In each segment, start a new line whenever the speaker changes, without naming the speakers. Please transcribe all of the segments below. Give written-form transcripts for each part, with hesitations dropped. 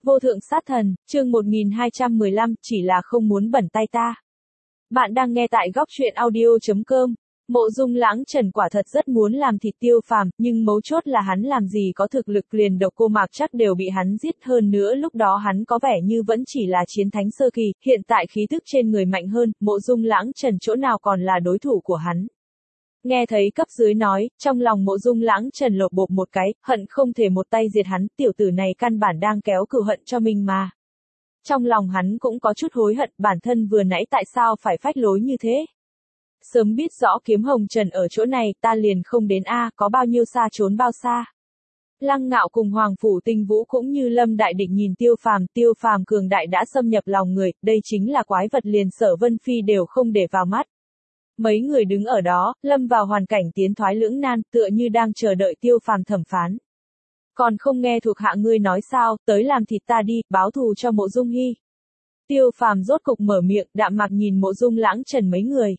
Vô thượng sát thần, chương 1215, chỉ là không muốn bẩn tay ta. Bạn đang nghe tại góc truyện audio.com. Mộ Dung Lãng Trần quả thật rất muốn làm thịt Tiêu Phàm, nhưng mấu chốt là hắn làm gì có thực lực, liền Độc Cô Mạc chắc đều bị hắn giết, hơn nữa lúc đó hắn có vẻ như vẫn chỉ là chiến thánh sơ kỳ, hiện tại khí tức trên người mạnh hơn, Mộ Dung Lãng Trần chỗ nào còn là đối thủ của hắn. Nghe thấy cấp dưới nói, trong lòng Mộ Dung Lãng Trần lột bột một cái, hận không thể một tay diệt hắn, tiểu tử này căn bản đang kéo cừu hận cho mình mà. Trong lòng hắn cũng có chút hối hận, bản thân vừa nãy tại sao phải phách lối như thế. Sớm biết rõ Kiếm Hồng Trần ở chỗ này, ta liền không đến a, có bao nhiêu xa trốn bao xa. Lăng Ngạo cùng Hoàng Phủ Tinh Vũ cũng như Lâm Đại Địch nhìn Tiêu Phàm cường đại đã xâm nhập lòng người, đây chính là quái vật, liền Sở Vân Phi đều không để vào mắt. Mấy người đứng ở đó, lâm vào hoàn cảnh tiến thoái lưỡng nan, tựa như đang chờ đợi Tiêu Phàm thẩm phán. Còn không nghe thuộc hạ ngươi nói sao, tới làm thịt ta đi, báo thù cho Mộ Dung Hy. Tiêu Phàm rốt cục mở miệng, đạm mạc nhìn Mộ Dung Lãng Trần mấy người.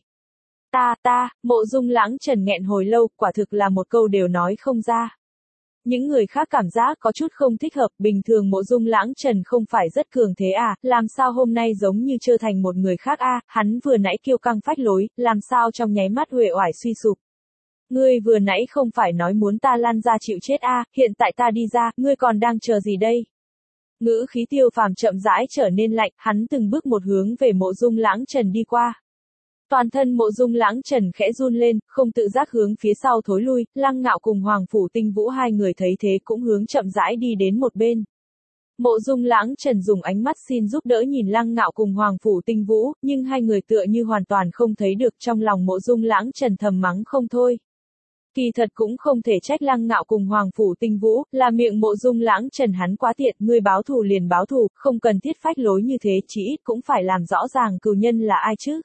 Mộ Dung Lãng Trần nghẹn hồi lâu, quả thực là một câu đều nói không ra. Những người khác cảm giác có chút không thích hợp, bình thường Mộ Dung Lãng Trần không phải rất cường thế à, làm sao hôm nay giống như trở thành một người khác a, hắn vừa nãy kiêu căng phách lối, làm sao trong nháy mắt uể oải suy sụp. Ngươi vừa nãy không phải nói muốn ta lăn ra chịu chết a, hiện tại ta đi ra, ngươi còn đang chờ gì đây? Ngữ khí Tiêu Phàm chậm rãi trở nên lạnh, hắn từng bước một hướng về Mộ Dung Lãng Trần đi qua. Toàn thân Mộ Dung Lãng Trần khẽ run lên, không tự giác hướng phía sau thối lui, Lăng Ngạo cùng Hoàng Phủ Tinh Vũ hai người thấy thế cũng hướng chậm rãi đi đến một bên. Mộ Dung Lãng Trần dùng ánh mắt xin giúp đỡ nhìn Lăng Ngạo cùng Hoàng Phủ Tinh Vũ, nhưng hai người tựa như hoàn toàn không thấy được, trong lòng Mộ Dung Lãng Trần thầm mắng không thôi. Kỳ thật cũng không thể trách Lăng Ngạo cùng Hoàng Phủ Tinh Vũ, là miệng Mộ Dung Lãng Trần hắn quá tiện, ngươi báo thù liền báo thù, không cần thiết phách lối như thế, chí ít cũng phải làm rõ ràng cừu nhân là ai chứ.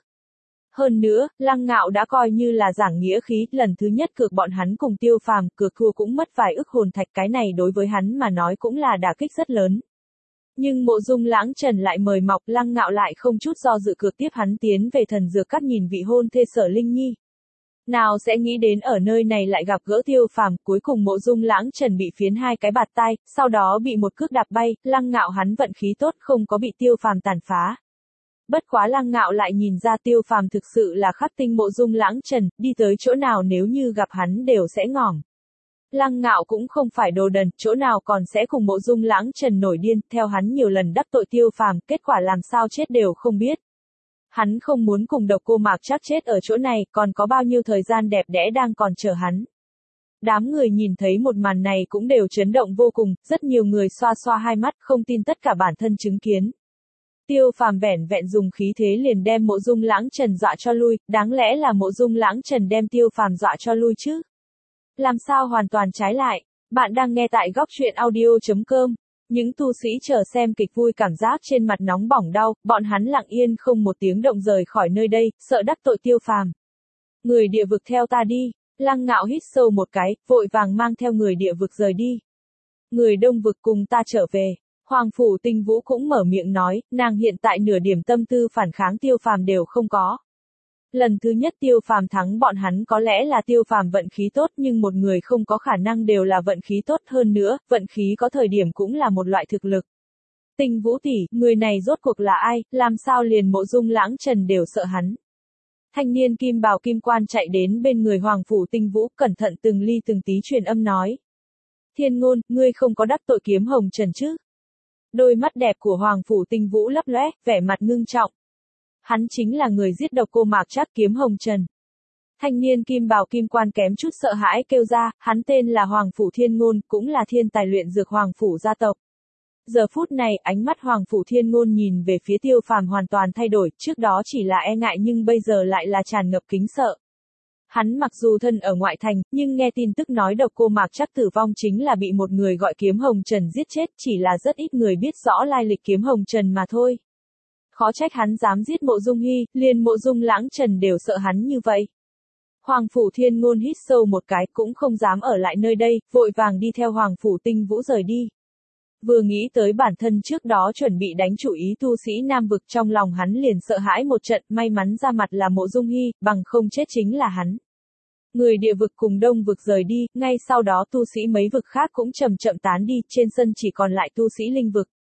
Hơn nữa, Lăng Ngạo đã coi như là giảng nghĩa khí, lần thứ nhất cược bọn hắn cùng Tiêu Phàm, cược thua cũng mất vài ức hồn thạch, cái này đối với hắn mà nói cũng là đả kích rất lớn. Nhưng Mộ Dung Lãng Trần lại mời mọc, Lăng Ngạo lại không chút do dự cược tiếp hắn tiến về thần dược các nhìn vị hôn thê Sở Linh Nhi. Nào sẽ nghĩ đến ở nơi này lại gặp gỡ Tiêu Phàm, cuối cùng Mộ Dung Lãng Trần bị phiến hai cái bạt tai, sau đó bị một cước đạp bay, Lăng Ngạo hắn vận khí tốt không có bị Tiêu Phàm tàn phá. Bất quá Lăng Ngạo lại nhìn ra Tiêu Phàm thực sự là khắc tinh Mộ Dung Lãng Trần, đi tới chỗ nào nếu như gặp hắn đều sẽ ngỏm. Lăng Ngạo cũng không phải đồ đần, chỗ nào còn sẽ cùng Mộ Dung Lãng Trần nổi điên, theo hắn nhiều lần đắc tội Tiêu Phàm, kết quả làm sao chết đều không biết. Hắn không muốn cùng Độc Cô Mạc chắc chết ở chỗ này, còn có bao nhiêu thời gian đẹp đẽ đang còn chờ hắn. Đám người nhìn thấy một màn này cũng đều chấn động vô cùng, rất nhiều người xoa xoa hai mắt, không tin tất cả bản thân chứng kiến. Tiêu Phàm vẻn vẹn dùng khí thế liền đem Mộ Dung Lãng Trần dọa cho lui, đáng lẽ là Mộ Dung Lãng Trần đem Tiêu Phàm dọa cho lui chứ? Làm sao hoàn toàn trái lại? Bạn đang nghe tại góc truyện audio.com. Những tu sĩ chờ xem kịch vui cảm giác trên mặt nóng bỏng đau, bọn hắn lặng yên không một tiếng động rời khỏi nơi đây, sợ đắc tội Tiêu Phàm. Người địa vực theo ta đi. Lăng Ngạo hít sâu một cái, vội vàng mang theo người địa vực rời đi. Người đông vực cùng ta trở về. Hoàng Phủ Tinh Vũ cũng mở miệng nói, nàng hiện tại nửa điểm tâm tư phản kháng Tiêu Phàm đều không có. Lần thứ nhất Tiêu Phàm thắng bọn hắn có lẽ là Tiêu Phàm vận khí tốt, nhưng một người không có khả năng đều là vận khí tốt, hơn nữa, vận khí có thời điểm cũng là một loại thực lực. Tinh Vũ tỷ, người này rốt cuộc là ai, làm sao liền Mộ Dung Lãng Trần đều sợ hắn. Thanh niên kim bào kim quan chạy đến bên người Hoàng Phủ Tinh Vũ, cẩn thận từng ly từng tí truyền âm nói. Thiên Ngôn, ngươi không có đắc tội Kiếm Hồng Trần chứ? Đôi mắt đẹp của Hoàng Phủ Tinh Vũ lấp lóe, vẻ mặt ngưng trọng. Hắn chính là người giết Độc Cô Mạc chắc, Kiếm Hồng Trần. Thanh niên kim bào kim quan kém chút sợ hãi kêu ra, hắn tên là Hoàng Phủ Thiên Ngôn, cũng là thiên tài luyện dược Hoàng Phủ gia tộc. Giờ phút này, ánh mắt Hoàng Phủ Thiên Ngôn nhìn về phía Tiêu Phàm hoàn toàn thay đổi, trước đó chỉ là e ngại nhưng bây giờ lại là tràn ngập kính sợ. Hắn mặc dù thân ở ngoại thành, nhưng nghe tin tức nói Độc Cô Mạc chắc tử vong chính là bị một người gọi Kiếm Hồng Trần giết chết, chỉ là rất ít người biết rõ lai lịch Kiếm Hồng Trần mà thôi. Khó trách hắn dám giết Mộ Dung Hy, liền Mộ Dung Lãng Trần đều sợ hắn như vậy. Hoàng Phủ Thiên Ngôn hít sâu một cái, cũng không dám ở lại nơi đây, vội vàng đi theo Hoàng Phủ Tinh Vũ rời đi. Vừa nghĩ tới bản thân trước đó chuẩn bị đánh chủ ý tu sĩ Nam vực, trong lòng hắn liền sợ hãi một trận, may mắn ra mặt là Mộ Dung Hy, bằng không chết chính là hắn. Người địa vực cùng đông vực rời đi, ngay sau đó tu sĩ mấy vực khác cũng chậm chậm tán đi, trên sân chỉ còn lại tu sĩ linh vực.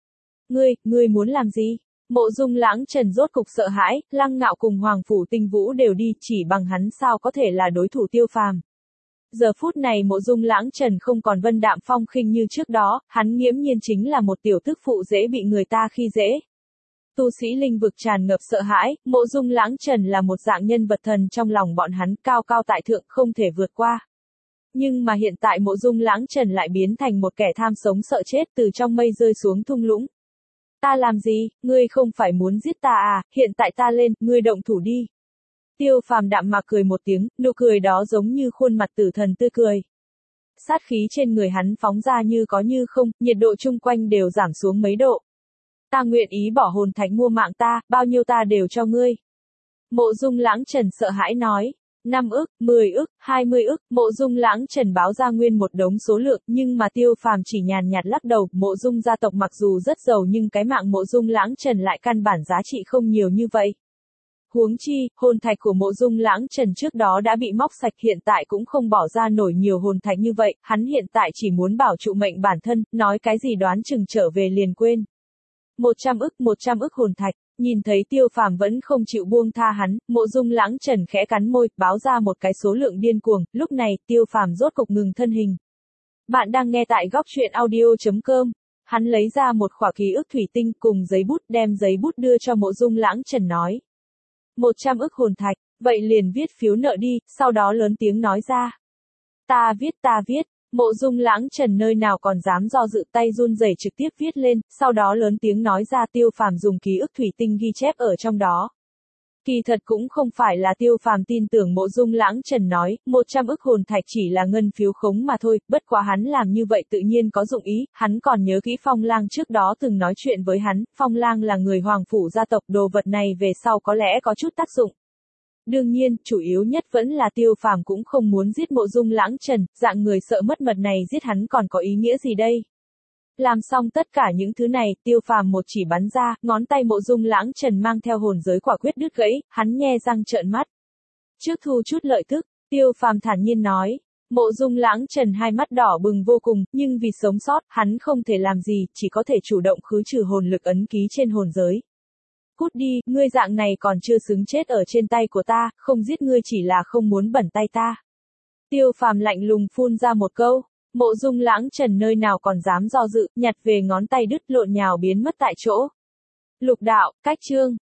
Ngươi muốn làm gì? Mộ Dung Lãng Trần rốt cục sợ hãi, Lăng Ngạo cùng Hoàng Phủ Tinh Vũ đều đi, chỉ bằng hắn sao có thể là đối thủ Tiêu Phàm. Giờ phút này Mộ Dung Lãng Trần không còn vân đạm phong khinh như trước đó, hắn nghiễm nhiên chính là một tiểu tức phụ dễ bị người ta khi dễ. Tu sĩ linh vực tràn ngập sợ hãi, Mộ Dung Lãng Trần là một dạng nhân vật thần trong lòng bọn hắn, cao cao tại thượng, không thể vượt qua. Nhưng mà hiện tại Mộ Dung Lãng Trần lại biến thành một kẻ tham sống sợ chết từ trong mây rơi xuống thung lũng. Ta làm gì, ngươi không phải muốn giết ta à, hiện tại ta lên, ngươi động thủ đi. Tiêu Phàm đạm mạc cười một tiếng, nụ cười đó giống như khuôn mặt tử thần tươi cười. Sát khí trên người hắn phóng ra như có như không, nhiệt độ chung quanh đều giảm xuống mấy độ. Ta nguyện ý bỏ hồn thạch mua mạng ta, bao nhiêu ta đều cho ngươi. Mộ Dung Lãng Trần sợ hãi nói. 5 ức, 10 ức, 20 ức, Mộ Dung Lãng Trần báo ra nguyên một đống số lượng, nhưng mà Tiêu Phàm chỉ nhàn nhạt lắc đầu, Mộ Dung gia tộc mặc dù rất giàu nhưng cái mạng Mộ Dung Lãng Trần lại căn bản giá trị không nhiều như vậy. Huống chi, hồn thạch của Mộ Dung Lãng Trần trước đó đã bị móc sạch, hiện tại cũng không bỏ ra nổi nhiều hồn thạch như vậy, hắn hiện tại chỉ muốn bảo trụ mệnh bản thân, nói cái gì đoán chừng trở về liền quên. 100 ức hồn thạch. Nhìn thấy Tiêu Phàm vẫn không chịu buông tha hắn, Mộ Dung Lãng Trần khẽ cắn môi, báo ra một cái số lượng điên cuồng, lúc này, Tiêu Phàm rốt cục ngừng thân hình. Bạn đang nghe tại góc truyện audio.com. Hắn lấy ra một khỏa ký ức thủy tinh cùng giấy bút, đem giấy bút đưa cho Mộ Dung Lãng Trần nói. 100 ức hồn thạch, vậy liền viết phiếu nợ đi, sau đó lớn tiếng nói ra. Ta viết. Mộ Dung Lãng Trần nơi nào còn dám do dự, tay run rẩy trực tiếp viết lên, sau đó lớn tiếng nói ra. Tiêu Phàm dùng ký ức thủy tinh ghi chép ở trong đó. Kỳ thật cũng không phải là Tiêu Phàm tin tưởng Mộ Dung Lãng Trần nói, 100 ức hồn thạch chỉ là ngân phiếu khống mà thôi, bất quá hắn làm như vậy tự nhiên có dụng ý, hắn còn nhớ kỹ Phong Lang trước đó từng nói chuyện với hắn, Phong Lang là người Hoàng Phủ gia tộc, đồ vật này về sau có lẽ có chút tác dụng. Đương nhiên, chủ yếu nhất vẫn là Tiêu Phàm cũng không muốn giết Mộ Dung Lãng Trần, dạng người sợ mất mật này giết hắn còn có ý nghĩa gì đây? Làm xong tất cả những thứ này, Tiêu Phàm một chỉ bắn ra, ngón tay Mộ Dung Lãng Trần mang theo hồn giới quả quyết đứt gãy, hắn nhe răng trợn mắt. Trước thu chút lợi tức, Tiêu Phàm thản nhiên nói. Mộ Dung Lãng Trần hai mắt đỏ bừng vô cùng, nhưng vì sống sót, hắn không thể làm gì, chỉ có thể chủ động khứ trừ hồn lực ấn ký trên hồn giới. Cút đi, ngươi dạng này còn chưa xứng chết ở trên tay của ta, không giết ngươi chỉ là không muốn bẩn tay ta. Tiêu Phàm lạnh lùng phun ra một câu, Mộ Dung Lãng Trần nơi nào còn dám do dự, nhặt về ngón tay đứt lộn nhào biến mất tại chỗ. Lục đạo, cách chương.